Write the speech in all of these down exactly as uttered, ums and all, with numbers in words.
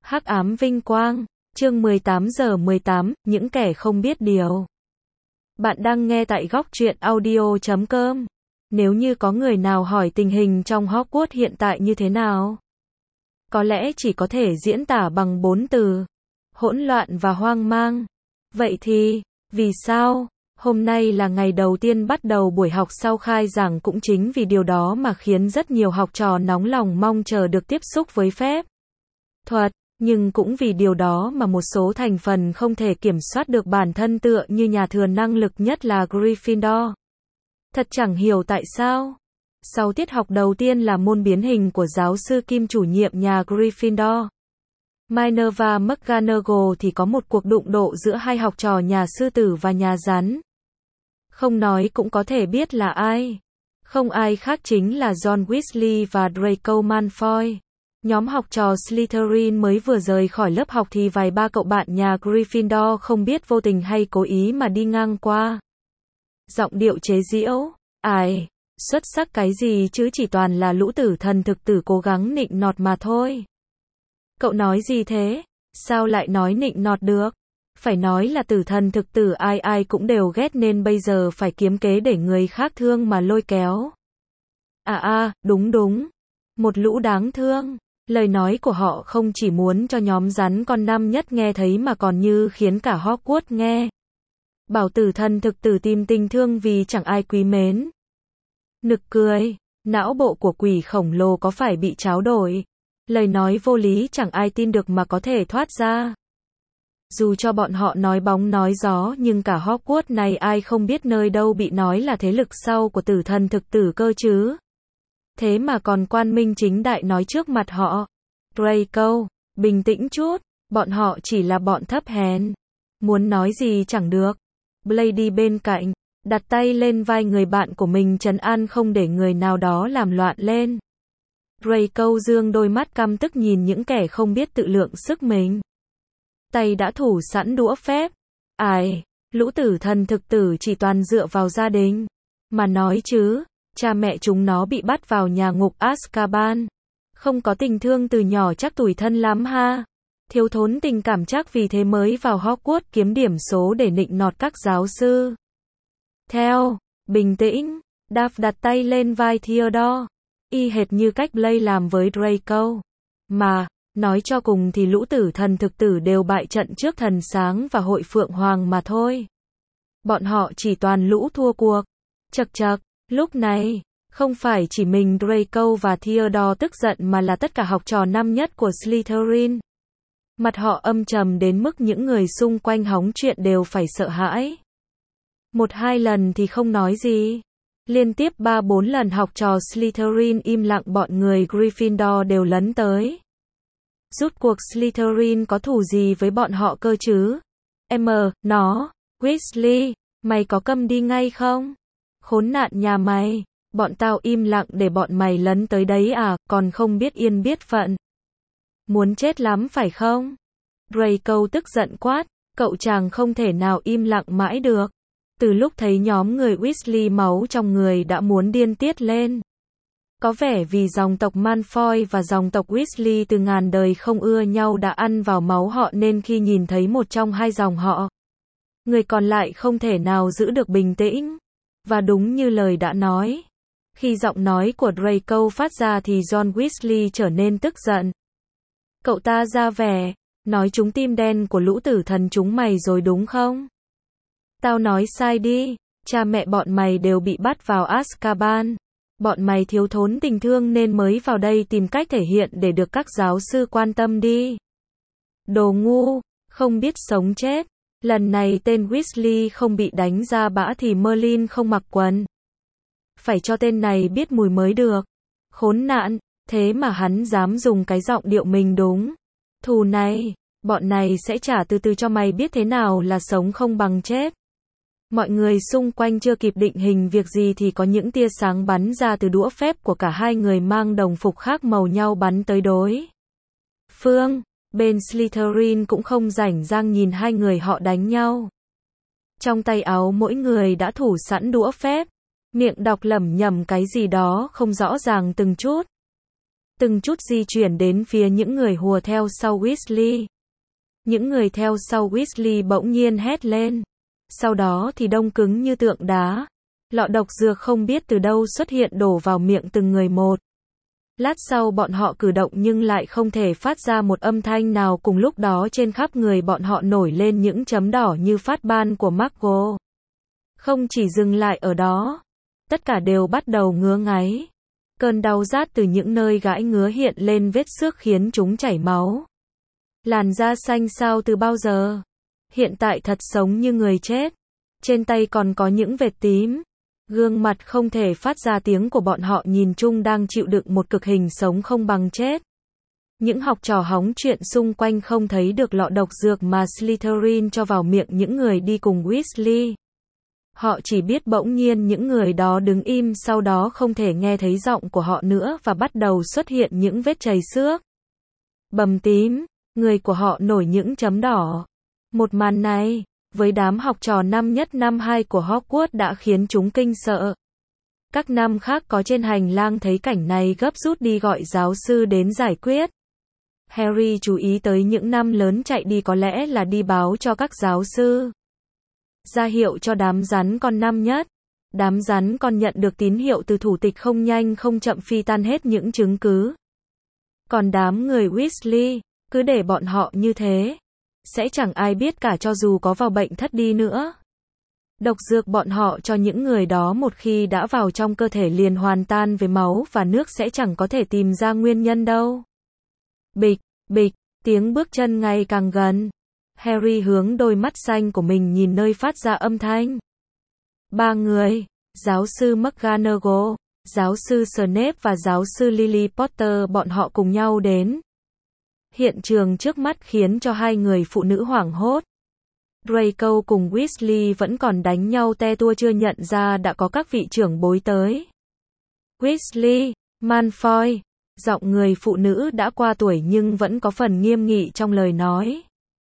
Hắc ám vinh quang, chương mười tám giờ mười tám, những kẻ không biết điều. Bạn đang nghe tại góc truyện audio chấm com. Nếu như có người nào hỏi tình hình trong Hogwarts hiện tại như thế nào, có lẽ chỉ có thể diễn tả bằng bốn từ: hỗn loạn và hoang mang. Vậy thì, vì sao? Hôm nay là ngày đầu tiên bắt đầu buổi học sau khai giảng, cũng chính vì điều đó mà khiến rất nhiều học trò nóng lòng mong chờ được tiếp xúc với phép thuật. Nhưng cũng vì điều đó mà một số thành phần không thể kiểm soát được bản thân, tựa như nhà thừa năng lực nhất là Gryffindor. Thật chẳng hiểu tại sao. Sau tiết học đầu tiên là môn biến hình của giáo sư Kim, chủ nhiệm nhà Gryffindor, Minerva McGonagall, thì có một cuộc đụng độ giữa hai học trò nhà sư tử và nhà rắn. Không nói cũng có thể biết là ai. Không ai khác chính là John Weasley và Draco Malfoy. Nhóm học trò Slytherin mới vừa rời khỏi lớp học thì vài ba cậu bạn nhà Gryffindor không biết vô tình hay cố ý mà đi ngang qua. Giọng điệu chế giễu: "Ai, xuất sắc cái gì chứ, chỉ toàn là lũ tử thần thực tử cố gắng nịnh nọt mà thôi." Cậu nói gì thế? Sao lại nói nịnh nọt được? Phải nói là tử thần thực tử ai ai cũng đều ghét, nên bây giờ phải kiếm kế để người khác thương mà lôi kéo. À à, đúng đúng. Một lũ đáng thương. Lời nói của họ không chỉ muốn cho nhóm rắn con năm nhất nghe thấy mà còn như khiến cả Hogwarts nghe. Bảo tử thần thực tử tìm tình thương vì chẳng ai quý mến. Nực cười. Não bộ của quỷ khổng lồ có phải bị tráo đổi? Lời nói vô lý chẳng ai tin được mà có thể thoát ra. Dù cho bọn họ nói bóng nói gió, nhưng cả Hogwarts này ai không biết nơi đâu bị nói là thế lực sau của tử thần thực tử cơ chứ. Thế mà còn quan minh chính đại nói trước mặt họ. Draco, bình tĩnh chút, bọn họ chỉ là bọn thấp hèn. Muốn nói gì chẳng được. Blady bên cạnh, đặt tay lên vai người bạn của mình trấn an không để người nào đó làm loạn lên. Draco dương đôi mắt căm tức nhìn những kẻ không biết tự lượng sức mình. Tay đã thủ sẵn đũa phép. Ai, lũ tử thần thực tử chỉ toàn dựa vào gia đình mà nói chứ. Cha mẹ chúng nó bị bắt vào nhà ngục Azkaban. Không có tình thương từ nhỏ chắc tủi thân lắm ha. Thiếu thốn tình cảm chắc vì thế mới vào Hogwarts kiếm điểm số để nịnh nọt các giáo sư. Theo, bình tĩnh, Duff đặt tay lên vai Theodore. Y hệt như cách Blake làm với Draco. Mà, nói cho cùng thì lũ tử thần thực tử đều bại trận trước thần sáng và hội phượng hoàng mà thôi. Bọn họ chỉ toàn lũ thua cuộc. Chậc chậc. Lúc này, không phải chỉ mình Draco và Theodore tức giận mà là tất cả học trò năm nhất của Slytherin. Mặt họ âm trầm đến mức những người xung quanh hóng chuyện đều phải sợ hãi. Một hai lần thì không nói gì. Liên tiếp ba bốn lần học trò Slytherin im lặng, bọn người Gryffindor đều lấn tới. Rút cuộc Slytherin có thù gì với bọn họ cơ chứ? Em, nó, Weasley, mày có câm đi ngay không? Khốn nạn nhà mày, bọn tao im lặng để bọn mày lấn tới đấy à, còn không biết yên biết phận. Muốn chết lắm phải không? Draco tức giận quát, cậu chàng không thể nào im lặng mãi được. Từ lúc thấy nhóm người Weasley máu trong người đã muốn điên tiết lên. Có vẻ vì dòng tộc Malfoy và dòng tộc Weasley từ ngàn đời không ưa nhau đã ăn vào máu họ, nên khi nhìn thấy một trong hai dòng họ, người còn lại không thể nào giữ được bình tĩnh. Và đúng như lời đã nói, khi giọng nói của Draco phát ra thì John Weasley trở nên tức giận. Cậu ta ra vẻ, nói chúng tim đen của lũ tử thần chúng mày rồi đúng không? Tao nói sai đi, cha mẹ bọn mày đều bị bắt vào Azkaban. Bọn mày thiếu thốn tình thương nên mới vào đây tìm cách thể hiện để được các giáo sư quan tâm đi. Đồ ngu, không biết sống chết. Lần này tên Weasley không bị đánh ra bã thì Merlin không mặc quần. Phải cho tên này biết mùi mới được. Khốn nạn, thế mà hắn dám dùng cái giọng điệu mình đúng. Thù này, bọn này sẽ trả từ từ cho mày biết thế nào là sống không bằng chết. Mọi người xung quanh chưa kịp định hình việc gì thì có những tia sáng bắn ra từ đũa phép của cả hai người mang đồng phục khác màu nhau bắn tới đối phương. Bên Slytherin cũng không rảnh rang nhìn hai người họ đánh nhau. Trong tay áo mỗi người đã thủ sẵn đũa phép, miệng đọc lẩm nhẩm cái gì đó không rõ ràng từng chút. từng chút di chuyển đến phía những người hùa theo sau Weasley. Những người theo sau Weasley bỗng nhiên hét lên. Sau đó thì đông cứng như tượng đá. Lọ độc dược không biết từ đâu xuất hiện đổ vào miệng từng người một. Lát sau bọn họ cử động nhưng lại không thể phát ra một âm thanh nào, cùng lúc đó trên khắp người bọn họ nổi lên những chấm đỏ như phát ban của McGonagall. Không chỉ dừng lại ở đó, tất cả đều bắt đầu ngứa ngáy. Cơn đau rát từ những nơi gãi ngứa hiện lên vết xước khiến chúng chảy máu. Làn da xanh xao từ bao giờ? Hiện tại thật sống như người chết. Trên tay còn có những vệt tím. Gương mặt không thể phát ra tiếng của bọn họ nhìn chung đang chịu đựng một cực hình sống không bằng chết. Những học trò hóng chuyện xung quanh không thấy được lọ độc dược mà Slytherin cho vào miệng những người đi cùng Weasley. Họ chỉ biết bỗng nhiên những người đó đứng im, sau đó không thể nghe thấy giọng của họ nữa và bắt đầu xuất hiện những vết chảy xước. Bầm tím, người của họ nổi những chấm đỏ. Một màn này, với đám học trò năm nhất năm hai của Hogwarts đã khiến chúng kinh sợ. Các năm khác có trên hành lang thấy cảnh này gấp rút đi gọi giáo sư đến giải quyết. Harry chú ý tới những năm lớn chạy đi, có lẽ là đi báo cho các giáo sư. Ra hiệu cho đám rắn con năm nhất. Đám rắn con nhận được tín hiệu từ thủ tịch không nhanh không chậm phi tan hết những chứng cứ. Còn đám người Weasley, cứ để bọn họ như thế. Sẽ chẳng ai biết cả cho dù có vào bệnh thất đi nữa. Độc dược bọn họ cho những người đó một khi đã vào trong cơ thể liền hoàn tan với máu và nước, sẽ chẳng có thể tìm ra nguyên nhân đâu. Bịch, bịch, tiếng bước chân ngày càng gần. Harry hướng đôi mắt xanh của mình nhìn nơi phát ra âm thanh. Ba người, giáo sư McGonagall, giáo sư Snape và giáo sư Lily Potter, bọn họ cùng nhau đến. Hiện trường trước mắt khiến cho hai người phụ nữ hoảng hốt. Draco cùng Weasley vẫn còn đánh nhau te tua, chưa nhận ra đã có các vị trưởng bối tới. Weasley, Malfoy, giọng người phụ nữ đã qua tuổi nhưng vẫn có phần nghiêm nghị trong lời nói.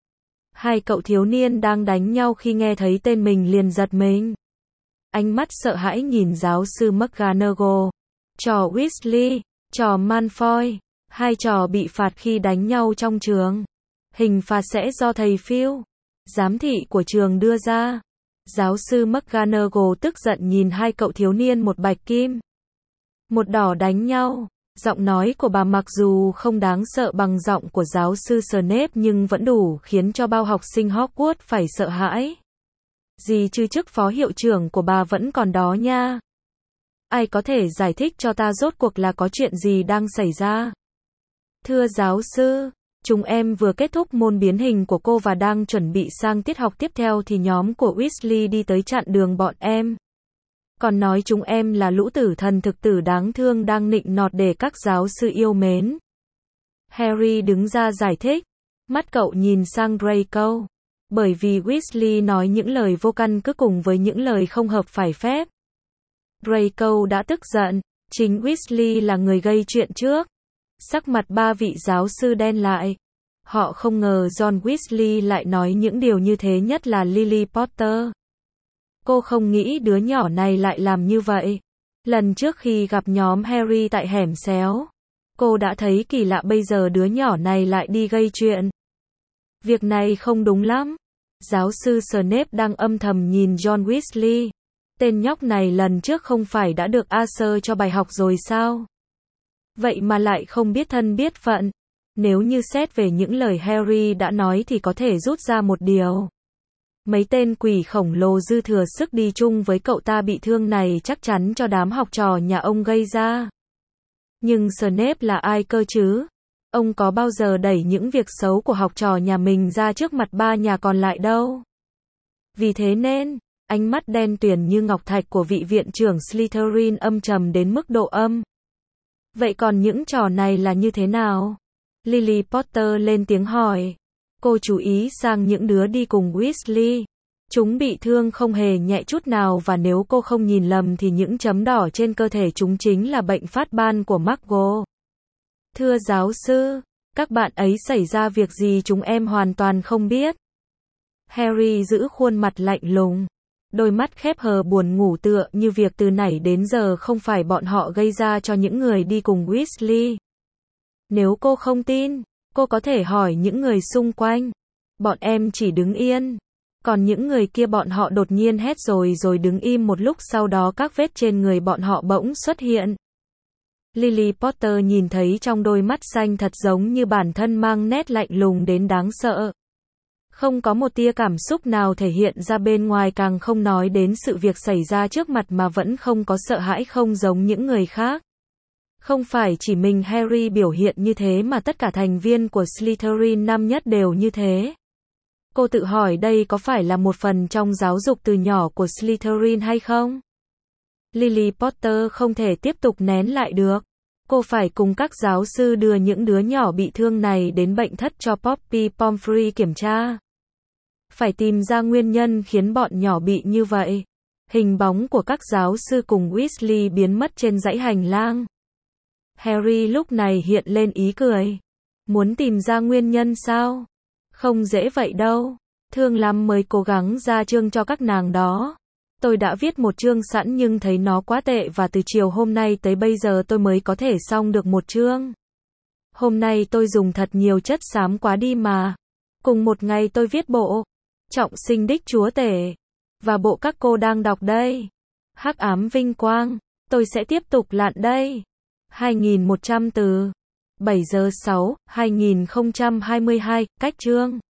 Hai cậu thiếu niên đang đánh nhau khi nghe thấy tên mình liền giật mình. Ánh mắt sợ hãi nhìn giáo sư McGonagall. Trò Weasley, trò Malfoy, hai trò bị phạt khi đánh nhau trong trường. Hình phạt sẽ do thầy Phil, giám thị của trường đưa ra. Giáo sư McGonagall tức giận nhìn hai cậu thiếu niên một bạch kim, một đỏ đánh nhau. Giọng nói của bà mặc dù không đáng sợ bằng giọng của giáo sư Snape nhưng vẫn đủ khiến cho bao học sinh Hogwarts phải sợ hãi. Gì chứ chức phó hiệu trưởng của bà vẫn còn đó nha. Ai có thể giải thích cho ta rốt cuộc là có chuyện gì đang xảy ra? Thưa giáo sư, chúng em vừa kết thúc môn biến hình của cô và đang chuẩn bị sang tiết học tiếp theo thì nhóm của Weasley đi tới chặn đường bọn em. Còn nói chúng em là lũ tử thần thực tử đáng thương đang nịnh nọt để các giáo sư yêu mến. Harry đứng ra giải thích. Mắt cậu nhìn sang Draco. Bởi vì Weasley nói những lời vô căn cứ cùng với những lời không hợp phải phép. Draco đã tức giận. Chính Weasley là người gây chuyện trước. Sắc mặt ba vị giáo sư đen lại. Họ không ngờ John Weasley lại nói những điều như thế, nhất là Lily Potter. Cô không nghĩ đứa nhỏ này lại làm như vậy. Lần trước khi gặp nhóm Harry tại hẻm xéo, cô đã thấy kỳ lạ, bây giờ đứa nhỏ này lại đi gây chuyện. Việc này không đúng lắm. Giáo sư Snape đang âm thầm nhìn John Weasley. Tên nhóc này lần trước không phải đã được Arthur cho bài học rồi sao? Vậy mà lại không biết thân biết phận. Nếu như xét về những lời Harry đã nói thì có thể rút ra một điều. Mấy tên quỷ khổng lồ dư thừa sức đi chung với cậu ta bị thương này chắc chắn cho đám học trò nhà ông gây ra. Nhưng Snape là ai cơ chứ? Ông có bao giờ đẩy những việc xấu của học trò nhà mình ra trước mặt ba nhà còn lại đâu. Vì thế nên, ánh mắt đen tuyền như ngọc thạch của vị viện trưởng Slytherin âm trầm đến mức độ âm. Vậy còn những trò này là như thế nào? Lily Potter lên tiếng hỏi. Cô chú ý sang những đứa đi cùng Weasley. Chúng bị thương không hề nhẹ chút nào và nếu cô không nhìn lầm thì những chấm đỏ trên cơ thể chúng chính là bệnh phát ban của McGonagall. Thưa giáo sư, các bạn ấy xảy ra việc gì chúng em hoàn toàn không biết. Harry giữ khuôn mặt lạnh lùng. Đôi mắt khép hờ buồn ngủ tựa như việc từ nãy đến giờ không phải bọn họ gây ra cho những người đi cùng Weasley. Nếu cô không tin, cô có thể hỏi những người xung quanh. Bọn em chỉ đứng yên. Còn những người kia bọn họ đột nhiên hét rồi rồi đứng im một lúc, sau đó các vết trên người bọn họ bỗng xuất hiện. Lily Potter nhìn thấy trong đôi mắt xanh thật giống như bản thân mang nét lạnh lùng đến đáng sợ. Không có một tia cảm xúc nào thể hiện ra bên ngoài, càng không nói đến sự việc xảy ra trước mặt, mà vẫn không có sợ hãi không giống những người khác. Không phải chỉ mình Harry biểu hiện như thế mà tất cả thành viên của Slytherin năm nhất đều như thế. Cô tự hỏi đây có phải là một phần trong giáo dục từ nhỏ của Slytherin hay không? Lily Potter không thể tiếp tục nén lại được. Cô phải cùng các giáo sư đưa những đứa nhỏ bị thương này đến bệnh thất cho Poppy Pomfrey kiểm tra. Phải tìm ra nguyên nhân khiến bọn nhỏ bị như vậy. Hình bóng của các giáo sư cùng Weasley biến mất trên dãy hành lang. Harry lúc này hiện lên ý cười. Muốn tìm ra nguyên nhân sao? Không dễ vậy đâu. Thương lắm mới cố gắng ra chương cho các nàng đó. Tôi đã viết một chương sẵn nhưng thấy nó quá tệ và từ chiều hôm nay tới bây giờ tôi mới có thể xong được một chương. Hôm nay tôi dùng thật nhiều chất xám quá đi mà. Cùng một ngày tôi viết bộ Trọng sinh đích chúa tể. Và bộ các cô đang đọc đây. Hắc ám vinh quang. Tôi sẽ tiếp tục lặn đây. hai nghìn một trăm từ. bảy giờ sáu, hai nghìn không trăm hai mươi hai, cách chương.